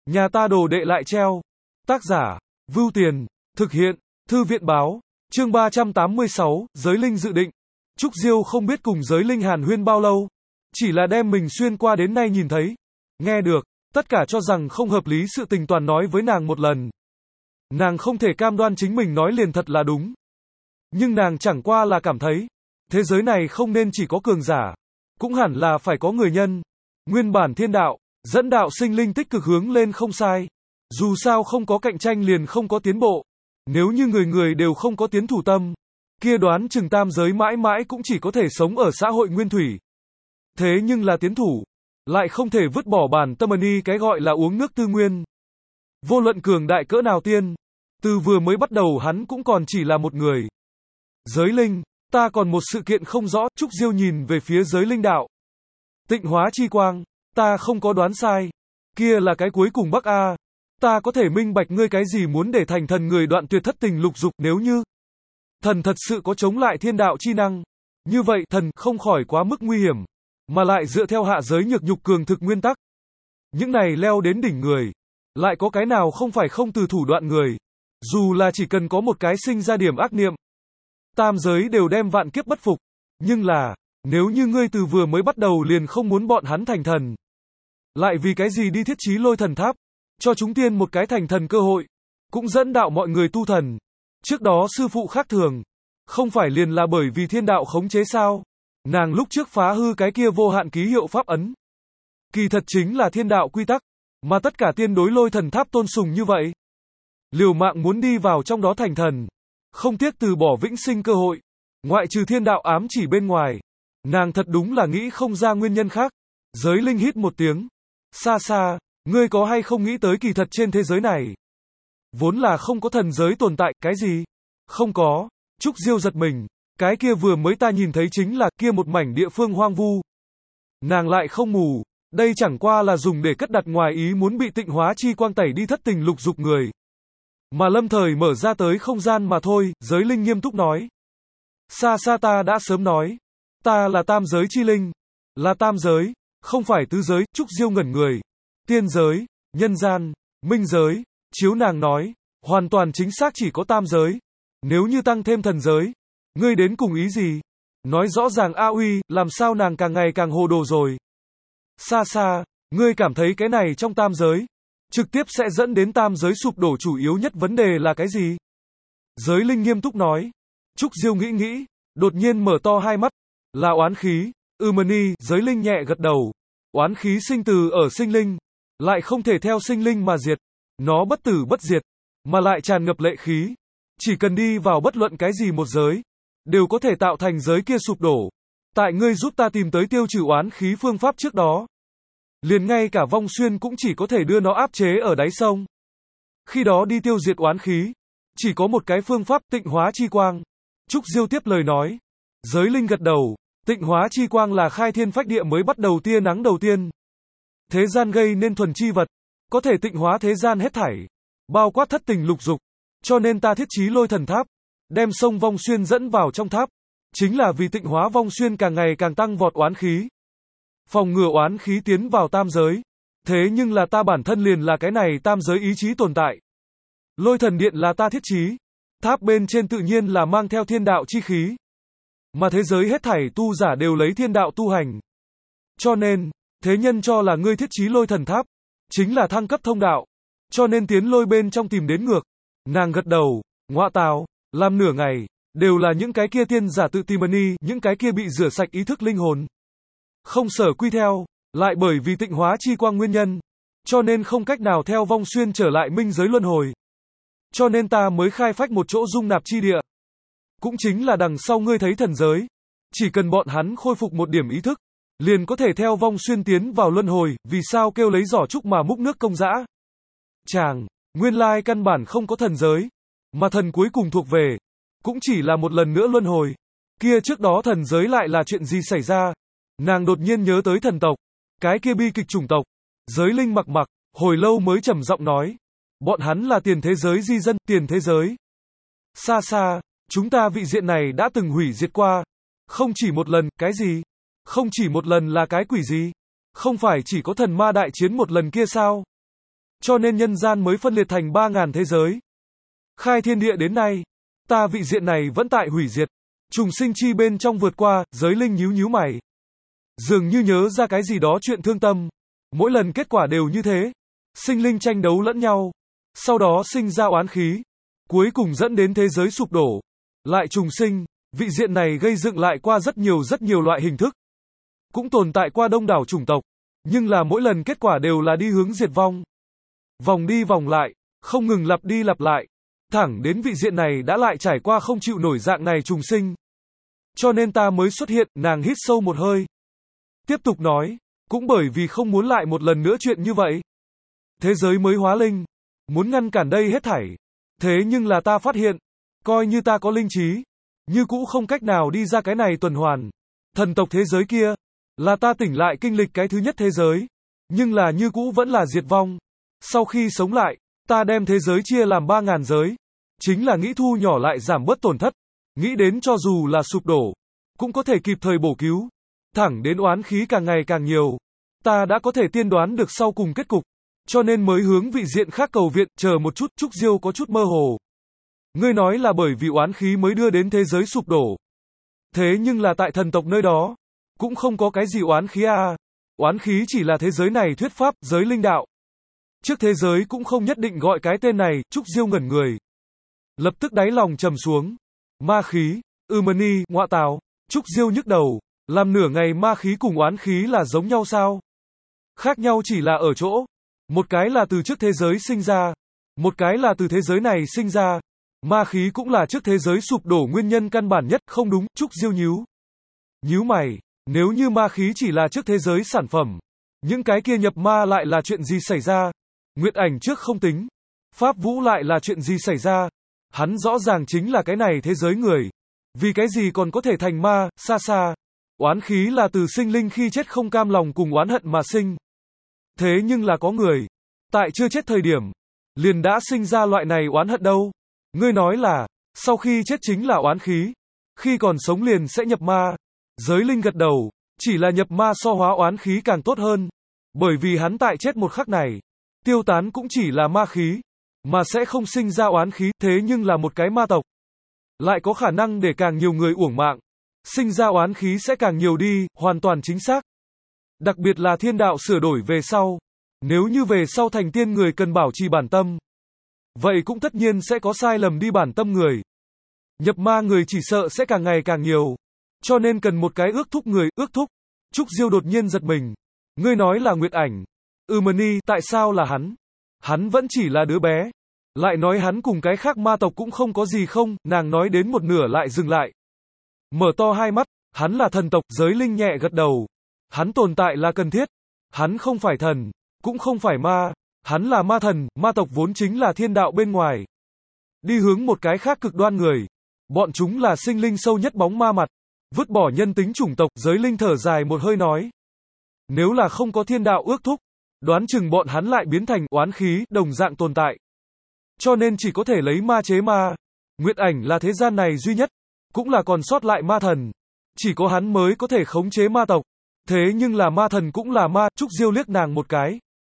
Nhà ta đồ đệ lại treo. Tác giả, Vưu Tiền, thực hiện, Thư viện báo, chương 386, Giới Linh dự định. Trúc Diêu không biết cùng Giới Linh hàn huyên bao lâu, chỉ là đem mình xuyên qua đến nay nhìn thấy, nghe được, tất cả cho rằng không hợp lý sự tình toàn nói với nàng một lần. Nàng không thể cam đoan chính mình nói liền thật là đúng. Nhưng nàng chẳng qua là cảm thấy, thế giới này không nên chỉ có cường giả, cũng hẳn là phải có người nhân. Nguyên bản thiên đạo, dẫn đạo sinh linh tích cực hướng lên không sai. Dù sao không có cạnh tranh liền không có tiến bộ. Nếu như người người đều không có tiến thủ tâm, kia đoán chừng tam giới mãi mãi cũng chỉ có thể sống ở xã hội nguyên thủy. Thế nhưng là tiến thủ, lại không thể vứt bỏ bản tâm ni cái gọi là uống nước tư nguyên. Vô luận cường đại cỡ nào tiên, từ vừa mới bắt đầu hắn cũng còn chỉ là một người. Giới Linh, ta còn một sự kiện không rõ. Trúc Diêu nhìn về phía Giới Linh đạo. Tịnh hóa chi quang, ta không có đoán sai. Kia là cái cuối cùng Bắc A. Ta có thể minh bạch ngươi cái gì muốn để thành thần người đoạn tuyệt thất tình lục dục. Nếu như thần thật sự có chống lại thiên đạo chi năng, như vậy thần không khỏi quá mức nguy hiểm, mà lại dựa theo hạ giới nhược nhục cường thực nguyên tắc. Những này leo đến đỉnh người, lại có cái nào không phải không từ thủ đoạn người. Dù là chỉ cần có một cái sinh ra điểm ác niệm, tam giới đều đem vạn kiếp bất phục. Nhưng là, nếu như ngươi từ vừa mới bắt đầu liền không muốn bọn hắn thành thần, lại vì cái gì đi thiết trí lôi thần tháp, cho chúng tiên một cái thành thần cơ hội, cũng dẫn đạo mọi người tu thần. Trước đó sư phụ khác thường, không phải liền là bởi vì thiên đạo khống chế sao? Nàng lúc trước phá hư cái kia vô hạn ký hiệu pháp ấn, kỳ thật chính là thiên đạo quy tắc, mà tất cả tiên đối lôi thần tháp tôn sùng như vậy. Liều mạng muốn đi vào trong đó thành thần, không tiếc từ bỏ vĩnh sinh cơ hội, ngoại trừ thiên đạo ám chỉ bên ngoài. Nàng thật đúng là nghĩ không ra nguyên nhân khác. Giới Linh hít một tiếng. Xa xa, ngươi có hay không nghĩ tới kỳ thật trên thế giới này vốn là không có thần giới tồn tại. Cái gì? Không có. Trúc Diêu giật mình. Cái kia vừa mới ta nhìn thấy chính là kia một mảnh địa phương hoang vu. Nàng lại không mù. Đây chẳng qua là dùng để cất đặt ngoài ý muốn bị tịnh hóa chi quang tẩy đi thất tình lục dục người, mà lâm thời mở ra tới không gian mà thôi. Giới Linh nghiêm túc nói. Xa xa ta đã sớm nói. Ta là tam giới chi linh. Là tam giới, không phải tứ giới. Trúc Diêu ngẩn người. Tiên giới, nhân gian, minh giới. Chiếu nàng nói, hoàn toàn chính xác chỉ có tam giới. Nếu như tăng thêm thần giới, ngươi đến cùng ý gì? Nói rõ ràng A Uy, làm sao nàng càng ngày càng hồ đồ rồi. Xa xa, ngươi cảm thấy cái này trong tam giới, trực tiếp sẽ dẫn đến tam giới sụp đổ chủ yếu nhất vấn đề là cái gì? Giới Linh nghiêm túc nói. Trúc Diêu nghĩ nghĩ, đột nhiên mở to hai mắt. Là oán khí. Mani, Giới Linh nhẹ gật đầu. Oán khí sinh từ ở sinh linh, lại không thể theo sinh linh mà diệt. Nó bất tử bất diệt, mà lại tràn ngập lệ khí. Chỉ cần đi vào bất luận cái gì một giới, đều có thể tạo thành giới kia sụp đổ. Tại ngươi giúp ta tìm tới tiêu trừ oán khí phương pháp trước đó, liền ngay cả Vong Xuyên cũng chỉ có thể đưa nó áp chế ở đáy sông. Khi đó đi tiêu diệt oán khí, chỉ có một cái phương pháp, tịnh hóa chi quang. Trúc Diêu tiếp lời nói. Giới Linh gật đầu. Tịnh hóa chi quang là khai thiên phách địa mới bắt đầu tia nắng đầu tiên. Thế gian gây nên thuần chi vật, có thể tịnh hóa thế gian hết thảy, bao quát thất tình lục dục. Cho nên ta thiết trí lôi thần tháp, đem sông Vong Xuyên dẫn vào trong tháp, chính là vì tịnh hóa Vong Xuyên càng ngày càng tăng vọt oán khí, phòng ngừa oán khí tiến vào tam giới. Thế nhưng là ta bản thân liền là cái này tam giới ý chí tồn tại. Lôi thần điện là ta thiết trí, tháp bên trên tự nhiên là mang theo thiên đạo chi khí. Mà thế giới hết thảy tu giả đều lấy thiên đạo tu hành. Cho nên, thế nhân cho là ngươi thiết trí lôi thần tháp, chính là thăng cấp thông đạo. Cho nên tiến lôi bên trong tìm đến ngược. Nàng gật đầu, ngọa tào, làm nửa ngày, đều là những cái kia tiên giả tự tìm ni, những cái kia bị rửa sạch ý thức linh hồn. Không sở quy theo, lại bởi vì tịnh hóa chi quang nguyên nhân, cho nên không cách nào theo Vong Xuyên trở lại minh giới luân hồi. Cho nên ta mới khai phách một chỗ dung nạp chi địa. Cũng chính là đằng sau ngươi thấy thần giới, chỉ cần bọn hắn khôi phục một điểm ý thức, liền có thể theo Vong Xuyên tiến vào luân hồi. Vì sao kêu lấy giỏ trúc mà múc nước công dã? Chàng, nguyên lai căn bản không có thần giới, mà thần cuối cùng thuộc về, cũng chỉ là một lần nữa luân hồi. Kia trước đó thần giới lại là chuyện gì xảy ra? Nàng đột nhiên nhớ tới thần tộc, cái kia bi kịch chủng tộc. Giới Linh mặc mặc, hồi lâu mới trầm giọng nói. Bọn hắn là tiền thế giới di dân, tiền thế giới. Xa xa, chúng ta vị diện này đã từng hủy diệt qua. Không chỉ một lần. Cái gì? Không chỉ một lần là cái quỷ gì? Không phải chỉ có thần ma đại chiến một lần kia sao? Cho nên nhân gian mới phân liệt thành 3.000 thế giới. Khai thiên địa đến nay, ta vị diện này vẫn tại hủy diệt. Trùng sinh chi bên trong vượt qua, giới linh nhíu nhíu mày. Dường như nhớ ra cái gì đó chuyện thương tâm. Mỗi lần kết quả đều như thế. Sinh linh tranh đấu lẫn nhau. Sau đó sinh ra oán khí. Cuối cùng dẫn đến thế giới sụp đổ. Lại trùng sinh, vị diện này gây dựng lại qua rất nhiều loại hình thức. Cũng tồn tại qua đông đảo chủng tộc. Nhưng là mỗi lần kết quả đều là đi hướng diệt vong. Vòng đi vòng lại, không ngừng lặp đi lặp lại. Thẳng đến vị diện này đã lại trải qua không chịu nổi dạng này trùng sinh. Cho nên ta mới xuất hiện, nàng hít sâu một hơi. Tiếp tục nói, cũng bởi vì không muốn lại một lần nữa chuyện như vậy. Thế giới mới hóa linh, muốn ngăn cản đây hết thảy. Thế nhưng là ta phát hiện, coi như ta có linh trí, như cũ không cách nào đi ra cái này tuần hoàn. Thần tộc thế giới kia, là ta tỉnh lại kinh lịch cái thứ nhất thế giới, nhưng là như cũ vẫn là diệt vong. Sau khi sống lại, ta đem thế giới chia làm 3.000 giới, chính là nghĩ thu nhỏ lại giảm bớt tổn thất, nghĩ đến cho dù là sụp đổ, cũng có thể kịp thời bổ cứu. Thẳng đến oán khí càng ngày càng nhiều, ta đã có thể tiên đoán được sau cùng kết cục, cho nên mới hướng vị diện khác cầu viện. Chờ một chút, Trúc Diêu có chút mơ hồ. Ngươi nói là bởi vì oán khí mới đưa đến thế giới sụp đổ. Thế nhưng là tại thần tộc nơi đó, cũng không có cái gì oán khí à. Oán khí chỉ là thế giới này thuyết pháp, giới linh đạo. Trước thế giới cũng không nhất định gọi cái tên này. Trúc Diêu ngẩn người. Lập tức đáy lòng trầm xuống. Ma khí, mani, ngọa tào. Trúc Diêu nhức đầu. Làm nửa ngày ma khí cùng oán khí là giống nhau sao? Khác nhau chỉ là ở chỗ. Một cái là từ trước thế giới sinh ra. Một cái là từ thế giới này sinh ra. Ma khí cũng là trước thế giới sụp đổ nguyên nhân căn bản nhất. Không đúng. Trúc Diêu nhíu mày. Nếu như ma khí chỉ là trước thế giới sản phẩm, những cái kia nhập ma lại là chuyện gì xảy ra? Nguyệt Ảnh trước không tính. Pháp Vũ lại là chuyện gì xảy ra? Hắn rõ ràng chính là cái này thế giới người. Vì cái gì còn có thể thành ma? Xa xa. Oán khí là từ sinh linh khi chết không cam lòng cùng oán hận mà sinh. Thế nhưng là có người, tại chưa chết thời điểm, liền đã sinh ra loại này oán hận đâu. Ngươi nói là, sau khi chết chính là oán khí, khi còn sống liền sẽ nhập ma. Giới linh gật đầu, chỉ là nhập ma so hóa oán khí càng tốt hơn. Bởi vì hắn tại chết một khắc này, tiêu tán cũng chỉ là ma khí, mà sẽ không sinh ra oán khí. Thế nhưng là một cái ma tộc, lại có khả năng để càng nhiều người uổng mạng, sinh ra oán khí sẽ càng nhiều đi, hoàn toàn chính xác. Đặc biệt là thiên đạo sửa đổi về sau. Nếu như về sau thành tiên người cần bảo trì bản tâm, vậy cũng tất nhiên sẽ có sai lầm đi bản tâm người. Nhập ma người chỉ sợ sẽ càng ngày càng nhiều. Cho nên cần một cái ước thúc người, ước thúc. Trúc Diêu đột nhiên giật mình. Ngươi nói là Nguyệt Ảnh. Mani, tại sao là hắn? Hắn vẫn chỉ là đứa bé. Lại nói hắn cùng cái khác ma tộc cũng không có gì không, nàng nói đến một nửa lại dừng lại. Mở to hai mắt, hắn là thần tộc, giới linh nhẹ gật đầu. Hắn tồn tại là cần thiết. Hắn không phải thần, cũng không phải ma. Hắn là ma thần, ma tộc vốn chính là thiên đạo bên ngoài. Đi hướng một cái khác cực đoan người. Bọn chúng là sinh linh sâu nhất bóng ma mặt. Vứt bỏ nhân tính chủng tộc, giới linh thở dài một hơi nói. Nếu là không có thiên đạo ước thúc, đoán chừng bọn hắn lại biến thành oán khí, đồng dạng tồn tại. Cho nên chỉ có thể lấy ma chế ma. Nguyệt Ảnh là thế gian này duy nhất, cũng là còn sót lại ma thần. Chỉ có hắn mới có thể khống chế ma tộc. Thế nhưng là ma thần cũng là ma. Trúc Diêu liếc nàng một cái.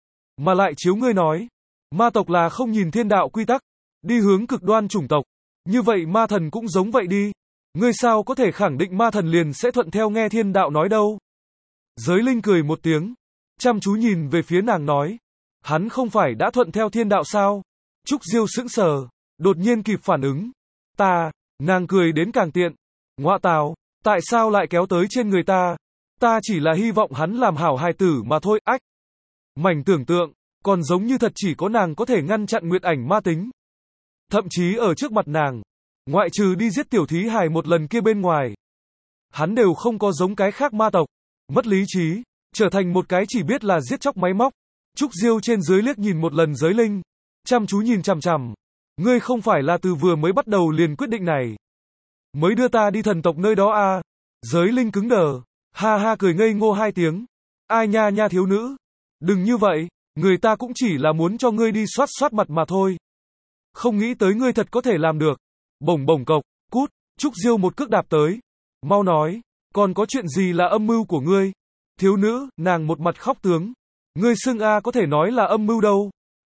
Mà lại chiếu ngươi nói, ma tộc là không nhìn thiên đạo quy tắc, đi hướng cực đoan chủng tộc. Như vậy ma thần cũng giống vậy đi. Ngươi sao có thể khẳng định ma thần liền sẽ thuận theo nghe thiên đạo nói đâu? Giới linh cười một tiếng, chăm chú nhìn về phía nàng nói. Hắn không phải đã thuận theo thiên đạo sao? Trúc Diêu sững sờ, đột nhiên kịp phản ứng. Nàng cười đến càng tiện. Ngọa tào, tại sao lại kéo tới trên người ta? Ta chỉ là hy vọng hắn làm hảo hài tử mà thôi. Ách. Mảnh tưởng tượng, còn giống như thật chỉ có nàng có thể ngăn chặn Nguyệt Ảnh ma tính. Thậm chí ở trước mặt nàng, ngoại trừ đi giết tiểu thí hài một lần kia bên ngoài, hắn đều không có giống cái khác ma tộc, mất lý trí, trở thành một cái chỉ biết là giết chóc máy móc. Trúc Diêu trên dưới liếc nhìn một lần giới linh, chăm chú nhìn chằm chằm. Ngươi không phải là từ vừa mới bắt đầu liền quyết định này, mới đưa ta đi thần tộc nơi đó à? Giới linh cứng đờ, ha ha cười ngây ngô hai tiếng. Ai nha nha thiếu nữ, đừng như vậy, người ta cũng chỉ là muốn cho ngươi đi xoát xoát mặt mà thôi. Không nghĩ tới ngươi thật có thể làm được. Bổng bổng cộc, cút. Trúc Diêu một cước đạp tới. Mau nói, còn có chuyện gì là âm mưu của ngươi? Thiếu nữ, nàng một mặt khóc tướng. Ngươi xưng a có thể nói là âm mưu đâu.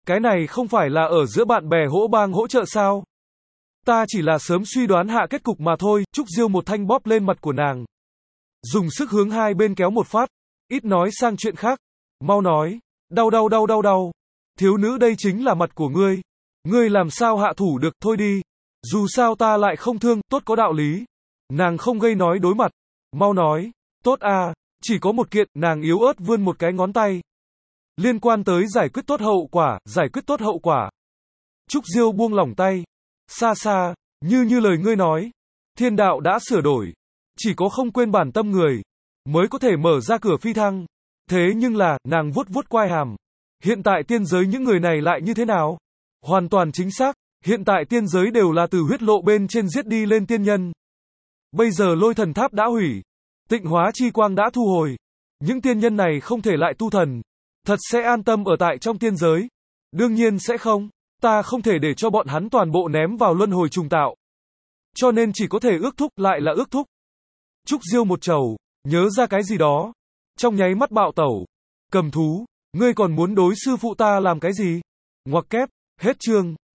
Cái này không phải là ở giữa bạn bè hỗ bang hỗ trợ sao? Ta chỉ là sớm suy đoán hạ kết cục mà thôi. Trúc Diêu một thanh bóp lên mặt của nàng. Dùng sức hướng hai bên kéo một phát. Ít nói sang chuyện khác. Mau nói. Đau đau đau đau đau. Thiếu nữ đây chính là mặt của ngươi. Ngươi làm sao hạ thủ được, thôi đi. Dù sao ta lại không thương, tốt có đạo lý. Nàng không gây nói đối mặt. Mau nói. Tốt à, chỉ có một kiện, nàng yếu ớt vươn một cái ngón tay. Liên quan tới giải quyết tốt hậu quả, giải quyết tốt hậu quả. Trúc Diêu buông lỏng tay. Xa xa, như lời ngươi nói. Thiên đạo đã sửa đổi. Chỉ có không quên bản tâm người, mới có thể mở ra cửa phi thăng. Thế nhưng là, nàng vuốt vuốt quai hàm. Hiện tại tiên giới những người này lại như thế nào? Hoàn toàn chính xác, hiện tại tiên giới đều là từ huyết lộ bên trên giết đi lên tiên nhân. Bây giờ lôi thần tháp đã hủy. Tịnh hóa chi quang đã thu hồi. Những tiên nhân này không thể lại tu thần. Thật sẽ an tâm ở tại trong tiên giới? Đương nhiên sẽ không. Ta không thể để cho bọn hắn toàn bộ ném vào luân hồi trùng tạo. Cho nên chỉ có thể ước thúc, lại là ước thúc. Trúc Diêu một trầu, nhớ ra cái gì đó. Trong nháy mắt bạo tẩu. Cầm thú, ngươi còn muốn đối sư phụ ta làm cái gì? Ngoặc kép, hết chương.